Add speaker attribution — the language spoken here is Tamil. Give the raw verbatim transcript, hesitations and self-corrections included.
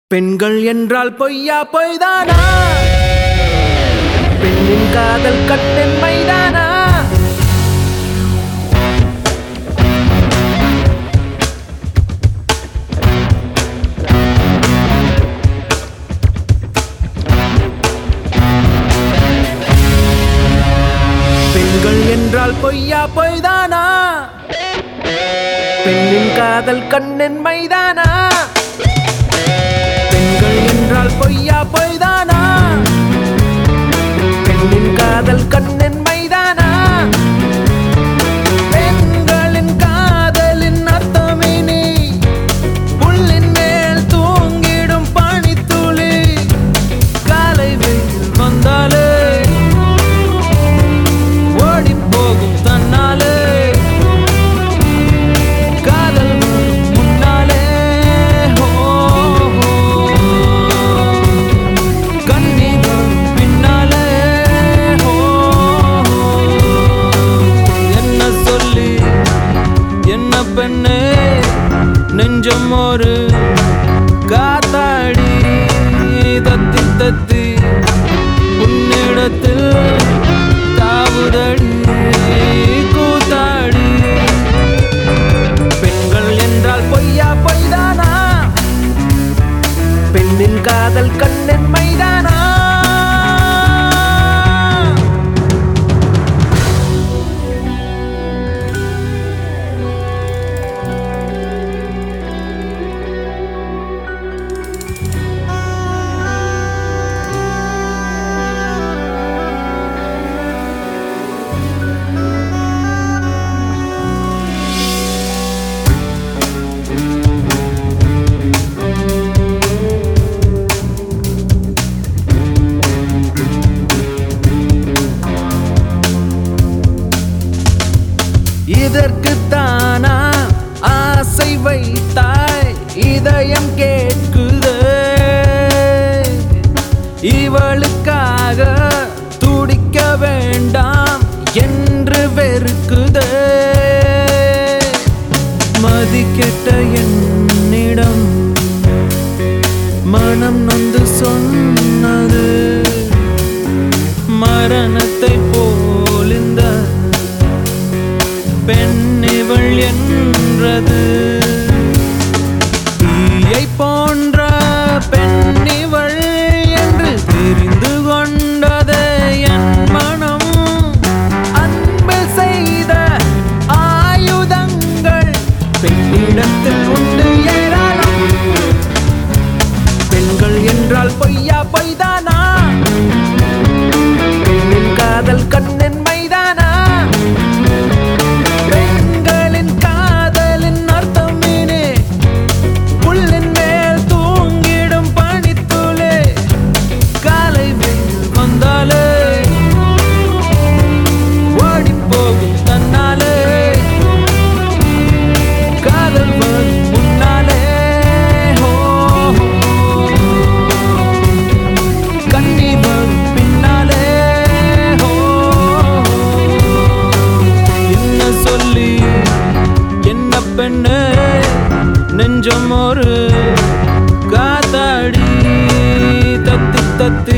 Speaker 1: பெண்கள் என்றால் பொய்யா பொய்தானா? பெண்ணின் காதல் கண்ணின் மைதானா? பெண்கள் என்றால் பொய்யா பொய்தானா? பெண்ணின் காதல் கண்ணின் மைதானா? பெண்கள் என்றால் பொய்யா பொய்தானா? பெண்ணின் காதல் கண்ணின் மைதானா? பெண்களின் காதலின் அர்த்தமினி புல்லின் மேல் தூங்கிடும் பனித்துளி. காலை வெயில் வந்தாலே ஓடி போகும் தன்னாலே. பெண்ணே நெஞ்சம் ஒரு காத்தாடி தத்தி தத்தி உன்னிடத்தில் தாவுதடி கூத்தாடி. பெண்கள் என்றால் பொய்யா பொய்தானா? பெண்ணின் காதல் கண்ணின் மைதானா? இதற்குத்தானா ஆசை வைத்தாய்? இதயம் கேட்குதே, இவளுக்காக துடிக்க வேண்டாம் என்று வெறுக்குதே. மதிக்கெட்ட என்னிடம் மனம் நொந்து சொன்னது மரணத்தை போல் இந்த பெண் இவள் என்றது. தீயை போன்ற பெண் இவள் என்று தெரிந்து கொண்டதே என் மனம். அன்பு செய்த ஆயுதங்கள் பெண்ணிடத்தில் உண்டு ஏராளம். பெண்கள் என்றால் பொய்யா பொய்தானா? பெண்ணின் காதல் கண்ணின் மைதானா? பெண்ணே நெஞ்சம் ஒரு காத்தாடி தத்தி தத்தி